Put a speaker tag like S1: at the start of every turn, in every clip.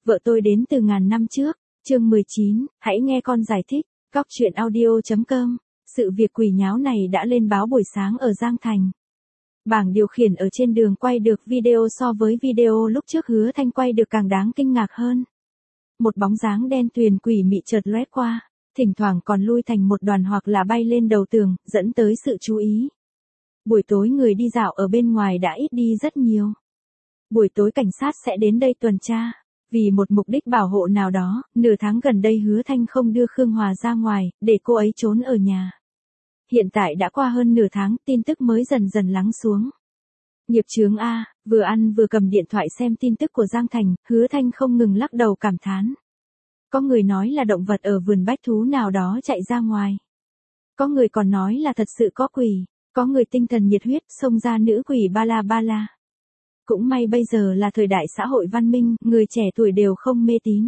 S1: Vợ tôi đến từ ngàn năm trước. Chương 19, hãy nghe con giải thích. Góc truyện audio.com. Sự việc quỷ nháo này đã lên báo buổi sáng ở Giang Thành. Bảng điều khiển ở trên đường quay được video so với video lúc trước Hứa Thanh quay được càng đáng kinh ngạc hơn. Một bóng dáng đen tuyền quỷ mị chợt lóe qua, thỉnh thoảng còn lui thành một đoàn hoặc là bay lên đầu tường, dẫn tới sự chú ý. Buổi tối người đi dạo ở bên ngoài đã ít đi rất nhiều. Buổi tối cảnh sát sẽ đến đây tuần tra. Vì một mục đích bảo hộ nào đó, nửa tháng gần đây Hứa Thanh không đưa Khương Hòa ra ngoài, để cô ấy trốn ở nhà. Hiện tại đã qua hơn nửa tháng, tin tức mới dần dần lắng xuống. Nghiệp chướng A, vừa ăn vừa cầm điện thoại xem tin tức của Giang Thành, Hứa Thanh không ngừng lắc đầu cảm thán. Có người nói là động vật ở vườn bách thú nào đó chạy ra ngoài. Có người còn nói là thật sự có quỷ, có người tinh thần nhiệt huyết xông ra nữ quỷ ba la. Cũng may bây giờ là thời đại xã hội văn minh, người trẻ tuổi đều không mê tín.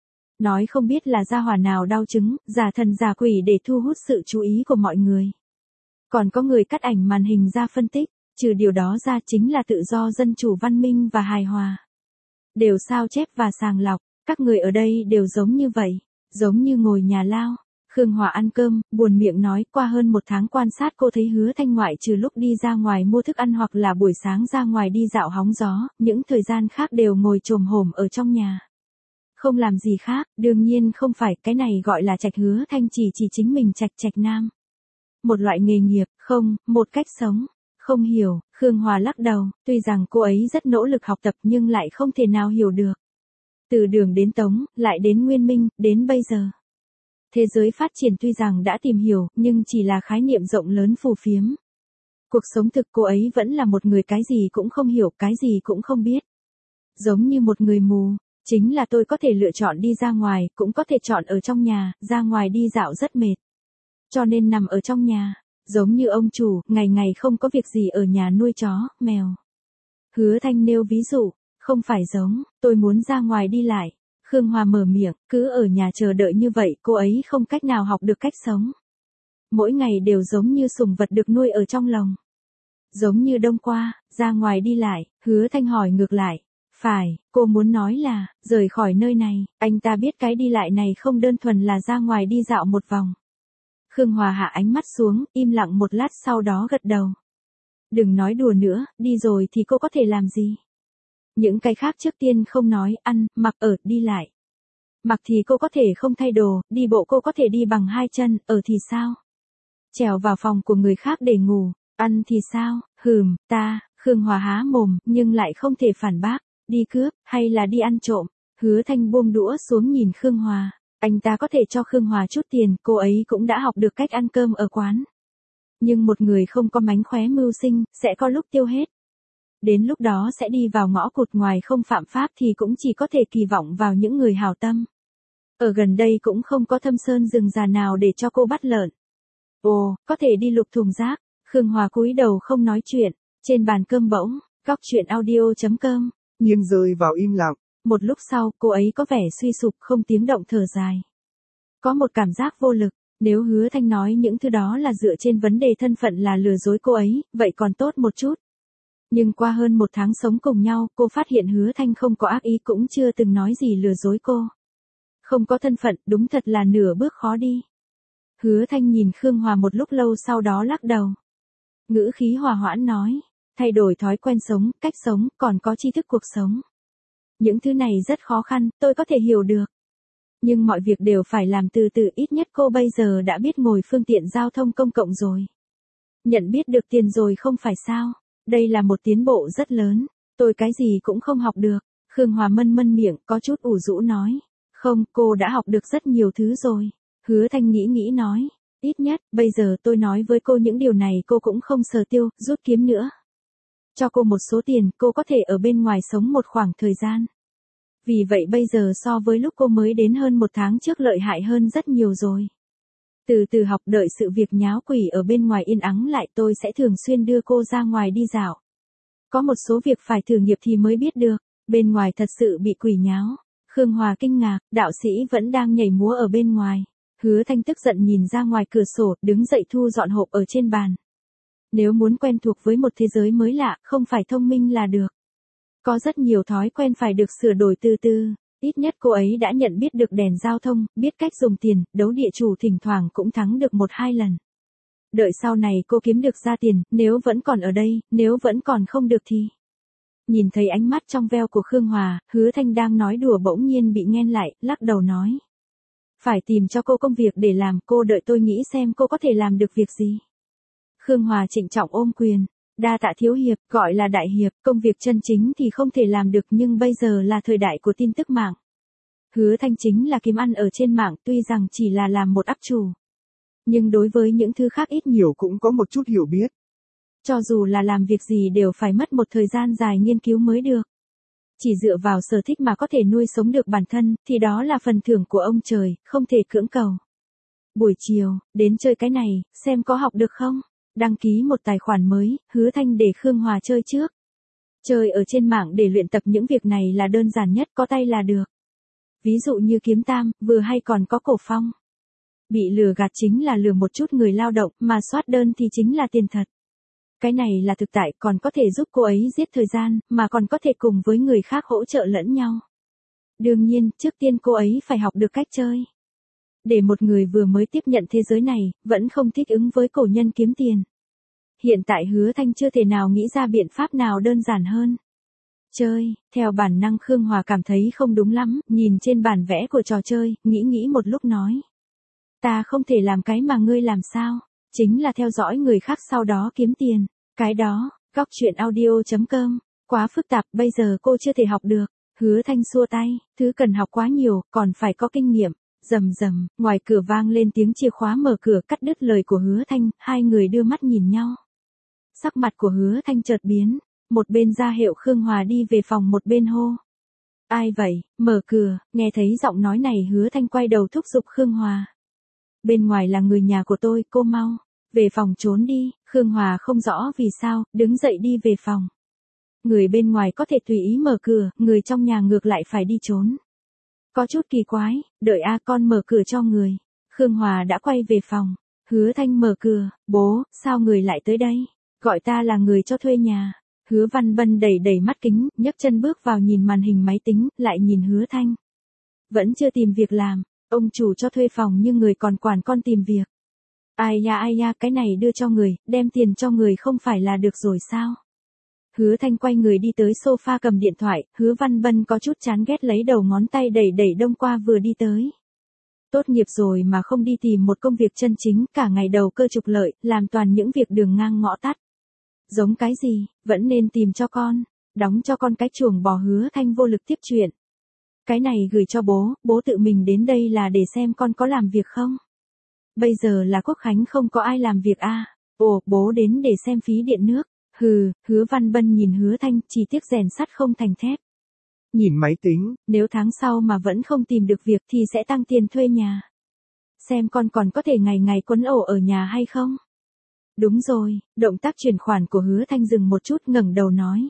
S1: Nói không biết là gia hỏa nào đau chứng, giả thần giả quỷ để thu hút sự chú ý của mọi người. Còn có người cắt ảnh màn hình ra phân tích, trừ điều đó ra chính là tự do dân chủ văn minh và hài hòa. Đều sao chép và sàng lọc, các người ở đây đều giống như vậy, giống như ngồi nhà lao. Khương Hòa ăn cơm, buồn miệng nói, qua hơn một tháng quan sát cô thấy Hứa Thanh ngoại trừ lúc đi ra ngoài mua thức ăn hoặc là buổi sáng ra ngoài đi dạo hóng gió, những thời gian khác đều ngồi chồm hổm ở trong nhà. Không làm gì khác, đương nhiên không phải, cái này gọi là trạch. Hứa Thanh chỉ chính mình trạch nam. Một loại nghề nghiệp, không, một cách sống. Không hiểu, Khương Hòa lắc đầu, tuy rằng cô ấy rất nỗ lực học tập nhưng lại không thể nào hiểu được. Từ Đường đến Tống, lại đến Nguyên Minh, đến bây giờ. Thế giới phát triển tuy rằng đã tìm hiểu, nhưng chỉ là khái niệm rộng lớn phù phiếm. Cuộc sống thực cô ấy vẫn là một người cái gì cũng không hiểu, cái gì cũng không biết. Giống như một người mù, chính là tôi có thể lựa chọn đi ra ngoài, cũng có thể chọn ở trong nhà, ra ngoài đi dạo rất mệt. Cho nên nằm ở trong nhà, giống như ông chủ, ngày ngày không có việc gì ở nhà nuôi chó, mèo. Hứa Thanh nêu ví dụ, không phải giống, tôi muốn ra ngoài đi lại. Khương Hòa mở miệng, cứ ở nhà chờ đợi như vậy cô ấy không cách nào học được cách sống. Mỗi ngày đều giống như sủng vật được nuôi ở trong lồng. Giống như đông qua, ra ngoài đi lại, Hứa Thanh hỏi ngược lại. Phải, cô muốn nói là, rời khỏi nơi này, anh ta biết cái đi lại này không đơn thuần là ra ngoài đi dạo một vòng. Khương Hòa hạ ánh mắt xuống, im lặng một lát sau đó gật đầu. Đừng nói đùa nữa, đi rồi thì cô có thể làm gì? Những cái khác trước tiên không nói, ăn, mặc, ở, đi lại. Mặc thì cô có thể không thay đồ, đi bộ cô có thể đi bằng hai chân, ở thì sao? Trèo vào phòng của người khác để ngủ, ăn thì sao? Khương Hòa há mồm, nhưng lại không thể phản bác, đi cướp, hay là đi ăn trộm. Hứa Thanh buông đũa xuống nhìn Khương Hòa, anh ta có thể cho Khương Hòa chút tiền, cô ấy cũng đã học được cách ăn cơm ở quán. Nhưng một người không có mánh khóe mưu sinh, sẽ có lúc tiêu hết. Đến lúc đó sẽ đi vào ngõ cụt, ngoài không phạm pháp thì cũng chỉ có thể kỳ vọng vào những người hảo tâm. Ở gần đây cũng không có thâm sơn rừng già nào để cho cô bắt lợn. Ồ, có thể đi lục thùng rác. Khương Hòa cúi đầu không nói chuyện, trên bàn cơm bỗng, góc truyện audio.com,
S2: nhưng rơi vào im lặng.
S1: Một lúc sau, cô ấy có vẻ suy sụp không tiếng động thở dài. Có một cảm giác vô lực, nếu Hứa Thanh nói những thứ đó là dựa trên vấn đề thân phận là lừa dối cô ấy, vậy còn tốt một chút. Nhưng qua hơn một tháng sống cùng nhau, cô phát hiện Hứa Thanh không có ác ý, cũng chưa từng nói gì lừa dối cô. Không có thân phận, đúng thật là nửa bước khó đi. Hứa Thanh nhìn Khương Hòa một lúc lâu sau đó lắc đầu. Ngữ khí hòa hoãn nói, thay đổi thói quen sống, cách sống, còn có tri thức cuộc sống. Những thứ này rất khó khăn, tôi có thể hiểu được. Nhưng mọi việc đều phải làm từ từ, ít nhất cô bây giờ đã biết ngồi phương tiện giao thông công cộng rồi. Nhận biết được tiền rồi không phải sao? Đây là một tiến bộ rất lớn. Tôi cái gì cũng không học được. Khương Hòa mân miệng, có chút ủ rũ nói. Không, cô đã học được rất nhiều thứ rồi. Hứa Thanh nghĩ nói. Ít nhất, bây giờ tôi nói với cô những điều này cô cũng không sờ tiêu, rút kiếm nữa. Cho cô một số tiền, cô có thể ở bên ngoài sống một khoảng thời gian. Vì vậy bây giờ so với lúc cô mới đến hơn một tháng trước lợi hại hơn rất nhiều rồi. Từ từ học, đợi sự việc nháo quỷ ở bên ngoài yên ắng lại, tôi sẽ thường xuyên đưa cô ra ngoài đi dạo. Có một số việc phải thử nghiệp thì mới biết được, bên ngoài thật sự bị quỷ nháo. Khương Hòa kinh ngạc, đạo sĩ vẫn đang nhảy múa ở bên ngoài. Hứa Thanh tức giận nhìn ra ngoài cửa sổ, đứng dậy thu dọn hộp ở trên bàn. Nếu muốn quen thuộc với một thế giới mới lạ, không phải thông minh là được. Có rất nhiều thói quen phải được sửa đổi từ từ. Ít nhất cô ấy đã nhận biết được đèn giao thông, biết cách dùng tiền, đấu địa chủ thỉnh thoảng cũng thắng được 1-2 lần. Đợi sau này cô kiếm được ra tiền, nếu vẫn còn ở đây, nếu vẫn còn không được thì... Nhìn thấy ánh mắt trong veo của Khương Hòa, Hứa Thanh đang nói đùa bỗng nhiên bị nghẹn lại, lắc đầu nói. Phải tìm cho cô công việc để làm, cô đợi tôi nghĩ xem cô có thể làm được việc gì. Khương Hòa trịnh trọng ôm quyền. Đa tạ thiếu hiệp, gọi là đại hiệp, công việc chân chính thì không thể làm được nhưng bây giờ là thời đại của tin tức mạng. Hứa Thanh chính là kiếm ăn ở trên mạng tuy rằng chỉ là làm một áp chủ. Nhưng đối với những thứ khác ít nhiều
S2: cũng có một chút hiểu biết.
S1: Cho dù là làm việc gì đều phải mất một thời gian dài nghiên cứu mới được. Chỉ dựa vào sở thích mà có thể nuôi sống được bản thân, thì đó là phần thưởng của ông trời, không thể cưỡng cầu. Buổi chiều, đến chơi cái này, xem có học được không? Đăng ký một tài khoản mới, Hứa Thanh để Khương Hòa chơi trước. Chơi ở trên mạng để luyện tập những việc này là đơn giản nhất, có tay là được. Ví dụ như kiếm tam, vừa hay còn có cổ phong. Bị lừa gạt chính là lừa một chút người lao động, mà soát đơn thì chính là tiền thật. Cái này là thực tại, còn có thể giúp cô ấy giết thời gian, mà còn có thể cùng với người khác hỗ trợ lẫn nhau. Đương nhiên, trước tiên cô ấy phải học được cách chơi. Để một người vừa mới tiếp nhận thế giới này, vẫn không thích ứng với cổ nhân kiếm tiền. Hiện tại Hứa Thanh chưa thể nào nghĩ ra biện pháp nào đơn giản hơn. Chơi, theo bản năng Khương Hòa cảm thấy không đúng lắm, nhìn trên bản vẽ của trò chơi, nghĩ một lúc nói. Ta không thể làm cái mà ngươi làm sao, chính là theo dõi người khác sau đó kiếm tiền. Cái đó, góc chuyện audio.com, quá phức tạp, bây giờ cô chưa thể học được. Hứa Thanh xua tay, thứ cần học quá nhiều, còn phải có kinh nghiệm. Rầm rầm, ngoài cửa vang lên tiếng chìa khóa mở cửa cắt đứt lời của Hứa Thanh, hai người đưa mắt nhìn nhau. Sắc mặt của Hứa Thanh chợt biến, một bên ra hiệu Khương Hòa đi về phòng một bên hô. Ai vậy, mở cửa, nghe thấy giọng nói này Hứa Thanh quay đầu thúc giục Khương Hòa. Bên ngoài là người nhà của tôi, cô mau, về phòng trốn đi, Khương Hòa không rõ vì sao, đứng dậy đi về phòng. Người bên ngoài có thể tùy ý mở cửa, người trong nhà ngược lại phải đi trốn. Có chút kỳ quái, đợi con mở cửa cho người. Khương Hòa đã quay về phòng. Hứa Thanh mở cửa, bố, sao người lại tới đây? Gọi ta là người cho thuê nhà. Hứa Văn Bân đẩy mắt kính, nhấc chân bước vào nhìn màn hình máy tính, lại nhìn Hứa Thanh. Vẫn chưa tìm việc làm, ông chủ cho thuê phòng nhưng người còn quản con tìm việc. Ai da, cái này đưa cho người, đem tiền cho người không phải là được rồi sao? Hứa Thanh quay người đi tới sofa cầm điện thoại, Hứa Văn Bân có chút chán ghét lấy đầu ngón tay đẩy đông qua vừa đi tới. Tốt nghiệp rồi mà không đi tìm một công việc chân chính, cả ngày đầu cơ trục lợi, làm toàn những việc đường ngang ngõ tắt. Giống cái gì, vẫn nên tìm cho con, đóng cho con cái chuồng bò. Hứa Thanh vô lực tiếp chuyện. Cái này gửi cho bố tự mình đến đây là để xem con có làm việc không. Bây giờ là Quốc Khánh không có ai làm việc à? Ồ, bố đến để xem phí điện nước. Hứa Văn Bân nhìn Hứa Thanh, chỉ tiếc rèn sắt không thành thép.
S2: Nhìn máy tính,
S1: nếu tháng sau mà vẫn không tìm được việc thì sẽ tăng tiền thuê nhà. Xem con còn có thể ngày quấn ổ ở nhà hay không? Đúng rồi, động tác chuyển khoản của Hứa Thanh dừng một chút ngẩng đầu nói.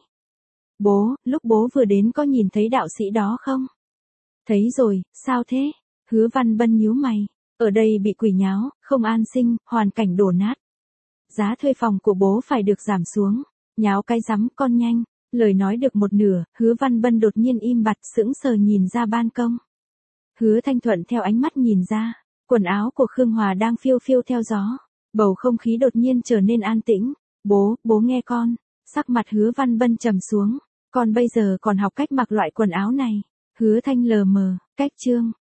S1: Bố, lúc bố vừa đến có nhìn thấy đạo sĩ đó không? Thấy rồi, sao thế? Hứa Văn Bân nhíu mày, ở đây bị quỷ nháo, không an sinh, hoàn cảnh đổ nát. Giá thuê phòng của bố phải được giảm xuống. Nháo cái rắm, con nhanh. Lời nói được một nửa, Hứa Văn Bân đột nhiên im bặt sững sờ nhìn ra ban công. Hứa Thanh thuận theo ánh mắt nhìn ra, quần áo của Khương Hòa đang phiêu phiêu theo gió. Bầu không khí đột nhiên trở nên an tĩnh. Bố nghe con. Sắc mặt Hứa Văn Bân trầm xuống. Con bây giờ còn học cách mặc loại quần áo này. Hứa Thanh lờ mờ, cách chương.